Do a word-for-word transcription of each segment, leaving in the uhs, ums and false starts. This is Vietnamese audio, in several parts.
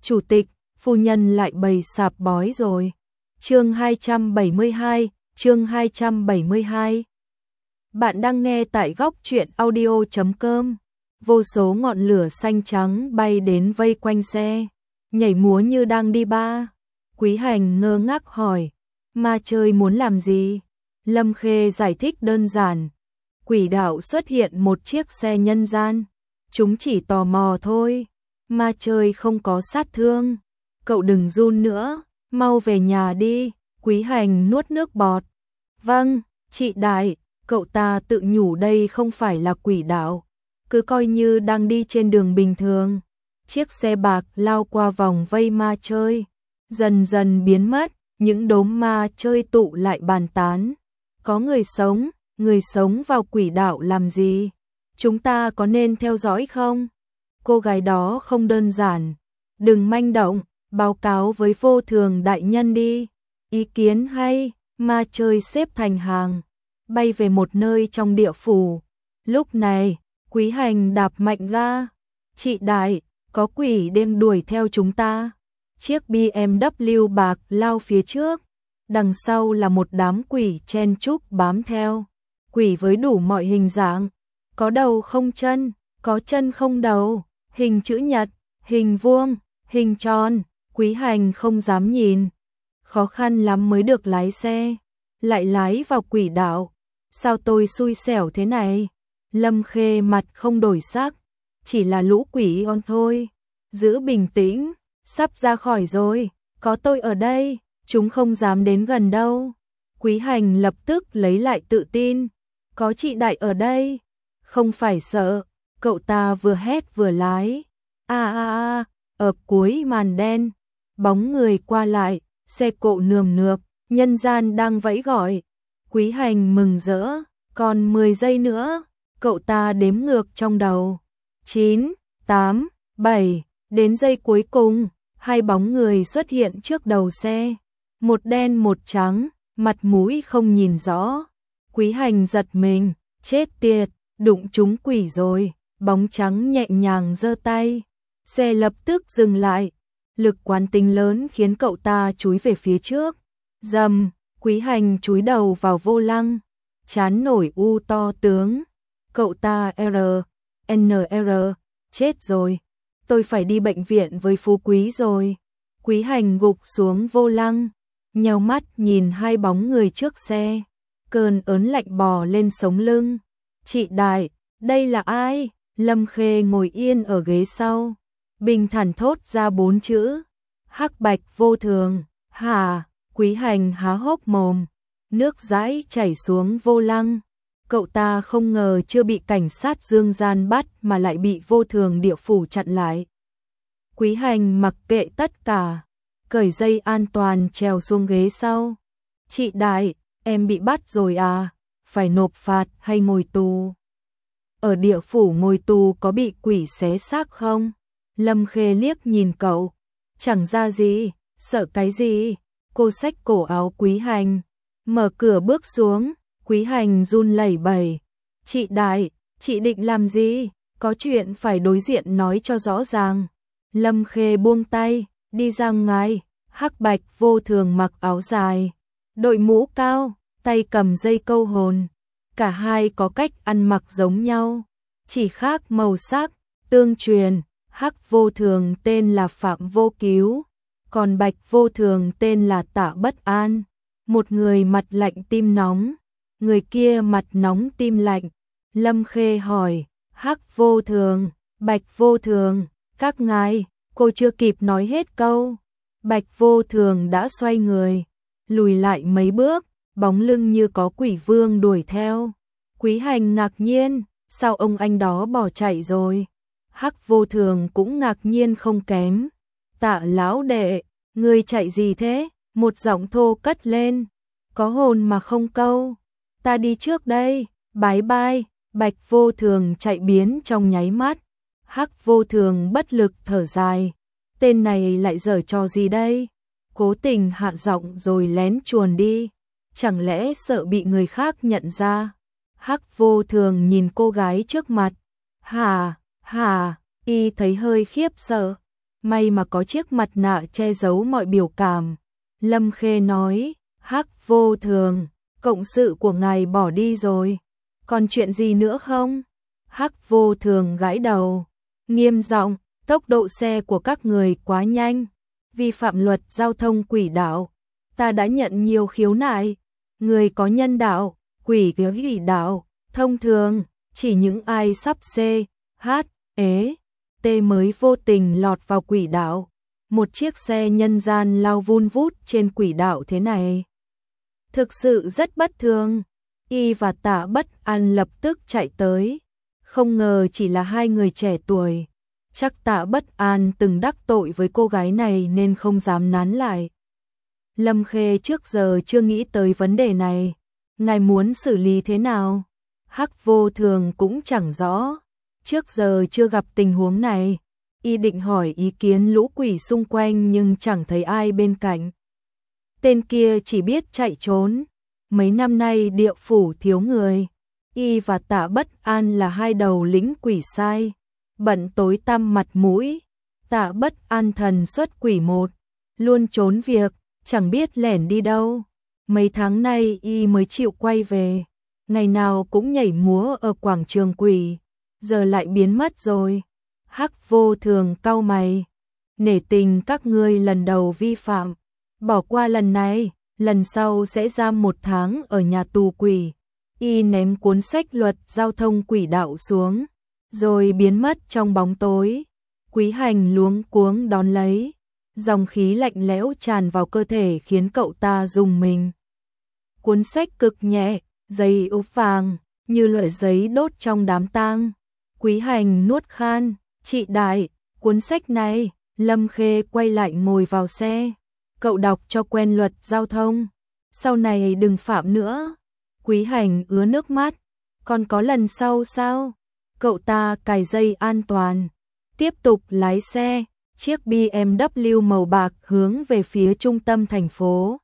Chủ tịch, phu nhân lại bày sạp bói rồi. Chương hai trăm bảy mươi hai, chương hai trăm bảy mươi hai. Bạn đang nghe tại góc truyện audio chấm com. Vô số ngọn lửa xanh trắng bay đến vây quanh xe, nhảy múa như đang đi ba. Quý Hành ngơ ngác hỏi, ma chơi muốn làm gì? Lâm Khê giải thích đơn giản, quỷ đạo xuất hiện một chiếc xe nhân gian, chúng chỉ tò mò thôi, ma chơi không có sát thương. Cậu đừng run nữa, mau về nhà đi. Quý Hành nuốt nước bọt. Vâng, chị Đại, cậu ta tự nhủ đây không phải là quỷ đạo, cứ coi như đang đi trên đường bình thường. Chiếc xe bạc lao qua vòng vây ma chơi, dần dần biến mất, những đốm ma chơi tụ lại bàn tán. Có người sống, người sống vào quỷ đạo làm gì? Chúng ta có nên theo dõi không? Cô gái đó không đơn giản, đừng manh động, báo cáo với vô thường đại nhân đi. Ý kiến hay, ma chơi xếp thành hàng, bay về một nơi trong địa phủ. Lúc này, Quý Hành đạp mạnh ga. Chị Đại, có quỷ đêm đuổi theo chúng ta. Chiếc bê em vê bạc lao phía trước, đằng sau là một đám quỷ chen chúc bám theo. Quỷ với đủ mọi hình dạng, có đầu không chân, có chân không đầu, hình chữ nhật, hình vuông, hình tròn. Quý Hành không dám nhìn, khó khăn lắm mới được lái xe, lại lái vào quỷ đạo. Sao tôi xui xẻo thế này? Lâm Khê mặt không đổi sắc, chỉ là lũ quỷ on thôi. Giữ bình tĩnh, sắp ra khỏi rồi, có tôi ở đây, chúng không dám đến gần đâu. Quý Hành lập tức lấy lại tự tin, có chị Đại ở đây, không phải sợ. Cậu ta vừa hét vừa lái. A a a, ở cuối màn đen, bóng người qua lại, xe cộ nườm nượp, nhân gian đang vẫy gọi. Quý Hành mừng rỡ, còn mười giây nữa, cậu ta đếm ngược trong đầu. chín, tám, bảy, đến giây cuối cùng, hai bóng người xuất hiện trước đầu xe. Một đen một trắng, mặt mũi không nhìn rõ. Quý Hành giật mình, chết tiệt, đụng trúng quỷ rồi. Bóng trắng nhẹ nhàng giơ tay, xe lập tức dừng lại. Lực quán tính lớn khiến cậu ta chúi về phía trước. Dầm, Quý Hành chúi đầu vào vô lăng, chán nổi u to tướng. Cậu ta R, N R, chết rồi, tôi phải đi bệnh viện với Phú Quý rồi. Quý Hành gục xuống vô lăng, nheo mắt nhìn hai bóng người trước xe, cơn ớn lạnh bò lên sống lưng. Chị Đại, đây là ai? Lâm Khê ngồi yên ở ghế sau, bình thản thốt ra bốn chữ, Hắc Bạch vô thường. Hả? Quý Hành há hốc mồm, nước dãi chảy xuống vô lăng. Cậu ta không ngờ chưa bị cảnh sát dương gian bắt mà lại bị vô thường địa phủ chặn lại. Quý Hành mặc kệ tất cả, cởi dây an toàn trèo xuống ghế sau. Chị Đại, em bị bắt rồi à? Phải nộp phạt hay ngồi tù? Ở địa phủ ngồi tù có bị quỷ xé xác không? Lâm Khê liếc nhìn cậu, chẳng ra gì, sợ cái gì? Cô xách cổ áo Quý Hành, mở cửa bước xuống. Quý Hành run lẩy bẩy. Chị Đại, chị định làm gì? Có chuyện phải đối diện nói cho rõ ràng. Lâm Khê buông tay, đi ra ngoài. Hắc Bạch vô thường mặc áo dài, đội mũ cao, tay cầm dây câu hồn. Cả hai có cách ăn mặc giống nhau, chỉ khác màu sắc, tương truyền. Hắc vô thường tên là Phạm Vô Cứu, còn Bạch vô thường tên là Tạ Bất An. Một người mặt lạnh tim nóng, người kia mặt nóng tim lạnh. Lâm Khê hỏi, Hắc vô thường, Bạch vô thường, các ngài? Cô chưa kịp nói hết câu, Bạch vô thường đã xoay người, lùi lại mấy bước, bóng lưng như có quỷ vương đuổi theo. Quý Hành ngạc nhiên, sao ông anh đó bỏ chạy rồi? Hắc vô thường cũng ngạc nhiên không kém. Tạ lão đệ, ngươi chạy gì thế? Một giọng thô cất lên, có hồn mà không câu. Ta đi trước đây, bái bai. Bạch vô thường chạy biến trong nháy mắt. Hắc vô thường bất lực thở dài, tên này lại giở trò gì đây? Cố tình hạ giọng rồi lén chuồn đi, chẳng lẽ sợ bị người khác nhận ra? Hắc vô thường nhìn cô gái trước mặt. Hà, hà, y thấy hơi khiếp sợ. may mà có chiếc mặt nạ che giấu mọi biểu cảm. Lâm Khê nói, Hắc Vô Thường, cộng sự của ngài bỏ đi rồi, còn chuyện gì nữa không? Hắc Vô Thường gãi đầu, nghiêm giọng, tốc độ xe của các người quá nhanh, vi phạm luật giao thông quỷ đạo. Ta đã nhận nhiều khiếu nại, người có nhân đạo, quỷ quỷ đạo, thông thường, chỉ những ai sắp C, H, ế, T mới vô tình lọt vào quỷ đạo. Một chiếc xe nhân gian lao vun vút trên quỷ đạo thế này, thực sự rất bất thường. Y và Tạ Bất An lập tức chạy tới, không ngờ chỉ là hai người trẻ tuổi. Chắc Tạ Bất An từng đắc tội với cô gái này nên không dám nán lại. Lâm Khê trước giờ chưa nghĩ tới vấn đề này, ngài muốn xử lý thế nào? Hắc Vô Thường cũng chẳng rõ, trước giờ chưa gặp tình huống này. Y định hỏi ý kiến lũ quỷ xung quanh nhưng chẳng thấy ai bên cạnh. Tên kia chỉ biết chạy trốn. Mấy năm nay địa phủ thiếu người. Y và Tạ Bất An là hai đầu lĩnh quỷ sai, bận tối tăm mặt mũi. Tạ Bất An thần xuất quỷ một, luôn trốn việc, chẳng biết lẻn đi đâu. Mấy tháng nay Y mới chịu quay về, ngày nào cũng nhảy múa ở quảng trường quỷ, giờ lại biến mất rồi. Hắc Vô Thường cau mày, nể tình các ngươi lần đầu vi phạm, bỏ qua lần này, lần sau sẽ giam một tháng ở nhà tù quỷ. Y ném cuốn sách luật giao thông quỷ đạo xuống, rồi biến mất trong bóng tối. Quý Hành luống cuống đón lấy, dòng khí lạnh lẽo tràn vào cơ thể khiến cậu ta rùng mình. Cuốn sách cực nhẹ, giấy ốp vàng, như loại giấy đốt trong đám tang. Quý Hành nuốt khan, chị đại, cuốn sách này. Lâm Khê quay lại ngồi vào xe, cậu đọc cho quen luật giao thông, sau này đừng phạm nữa. Quý Hành ứa nước mắt, còn có lần sau sao? Cậu ta cài dây an toàn, tiếp tục lái xe, chiếc bê em vê màu bạc hướng về phía trung tâm thành phố.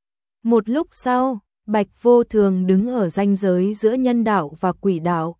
Một lúc sau, Bạch Vô Thường đứng ở ranh giới giữa nhân đạo và quỷ đạo.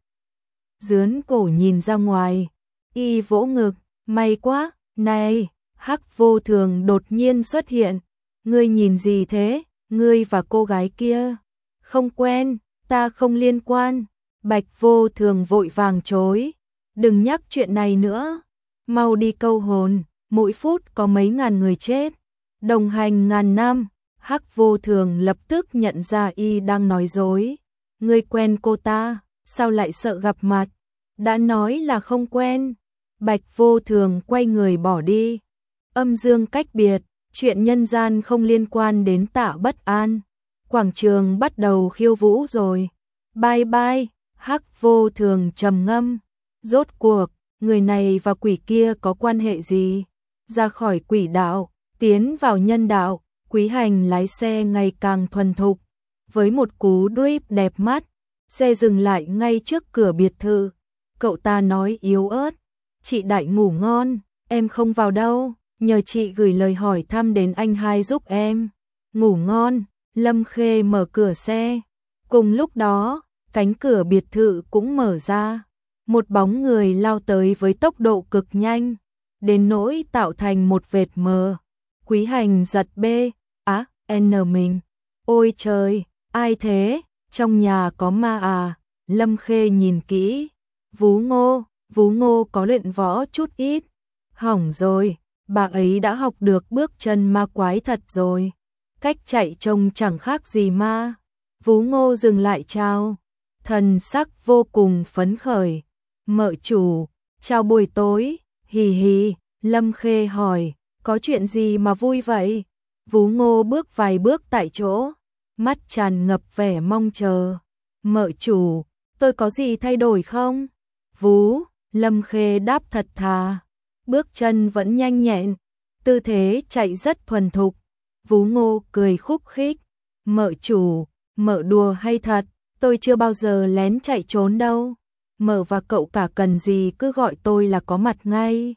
Dướn cổ nhìn ra ngoài, Y vỗ ngực, may quá, này, Hắc Vô Thường đột nhiên xuất hiện. Ngươi nhìn gì thế, ngươi và cô gái kia? Không quen, ta không liên quan. Bạch Vô Thường vội vàng chối, đừng nhắc chuyện này nữa, mau đi câu hồn, mỗi phút có mấy ngàn người chết, đồng hành ngàn năm. Hắc Vô Thường lập tức nhận ra Y đang nói dối. Ngươi quen cô ta, sao lại sợ gặp mặt? Đã nói là không quen. Bạch Vô Thường quay người bỏ đi. Âm dương cách biệt, chuyện nhân gian không liên quan đến Tạ Bất An. Quảng trường bắt đầu khiêu vũ rồi. Bye bye. Hắc Vô Thường trầm ngâm. Rốt cuộc, người này và quỷ kia có quan hệ gì? Ra khỏi quỷ đạo, tiến vào nhân đạo. Quý Hành lái xe ngày càng thuần thục. Với một cú drip đẹp mắt, xe dừng lại ngay trước cửa biệt thự. Cậu ta nói yếu ớt, chị đại ngủ ngon, em không vào đâu, nhờ chị gửi lời hỏi thăm đến anh hai giúp em. Ngủ ngon. Lâm Khê mở cửa xe. Cùng lúc đó, cánh cửa biệt thự cũng mở ra. Một bóng người lao tới với tốc độ cực nhanh, đến nỗi tạo thành một vệt mờ. Quý Hành giật bê, á, N mình. Ôi trời, ai thế? Trong nhà có ma à? Lâm Khê nhìn kỹ. Vú Ngô, Vú Ngô có luyện võ chút ít. Hỏng rồi, bà ấy đã học được bước chân ma quái thật rồi. Cách chạy trông chẳng khác gì ma. Vú Ngô dừng lại chào, thần sắc vô cùng phấn khởi. Mợ chủ, chào buổi tối. Hì hì. Lâm Khê hỏi, có chuyện gì mà vui vậy? Vú Ngô bước vài bước tại chỗ, mắt tràn ngập vẻ mong chờ. Mợ chủ, tôi có gì thay đổi không? Vú, Lâm Khê đáp thật thà, bước chân vẫn nhanh nhẹn, tư thế chạy rất thuần thục. Vú Ngô cười khúc khích, mợ chủ, mợ đùa hay thật, tôi chưa bao giờ lén chạy trốn đâu. Mợ và cậu cả cần gì cứ gọi tôi là có mặt ngay.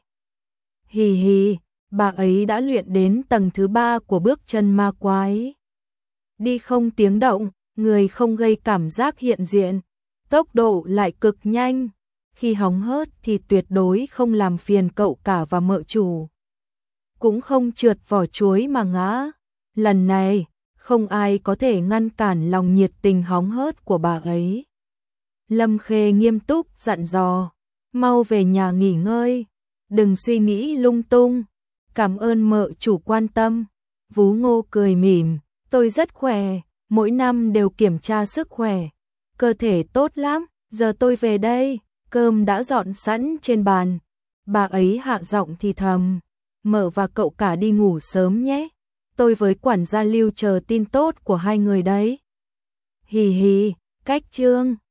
Hì hì, bà ấy đã luyện đến tầng thứ ba của bước chân ma quái. Đi không tiếng động, người không gây cảm giác hiện diện, tốc độ lại cực nhanh. Khi hóng hớt thì tuyệt đối không làm phiền cậu cả và mợ chủ. cũng không trượt vỏ chuối mà ngã. Lần này, không ai có thể ngăn cản lòng nhiệt tình hóng hớt của bà ấy. Lâm Khê nghiêm túc dặn dò, mau về nhà nghỉ ngơi, đừng suy nghĩ lung tung, cảm ơn mợ chủ quan tâm. Vú Ngô cười mỉm, tôi rất khỏe, mỗi năm đều kiểm tra sức khỏe, cơ thể tốt lắm, giờ tôi về đây, cơm đã dọn sẵn trên bàn. Bà ấy hạ giọng thì thầm, mợ và cậu cả đi ngủ sớm nhé, tôi với quản gia Lưu chờ tin tốt của hai người đấy. Hì hì, cách trương.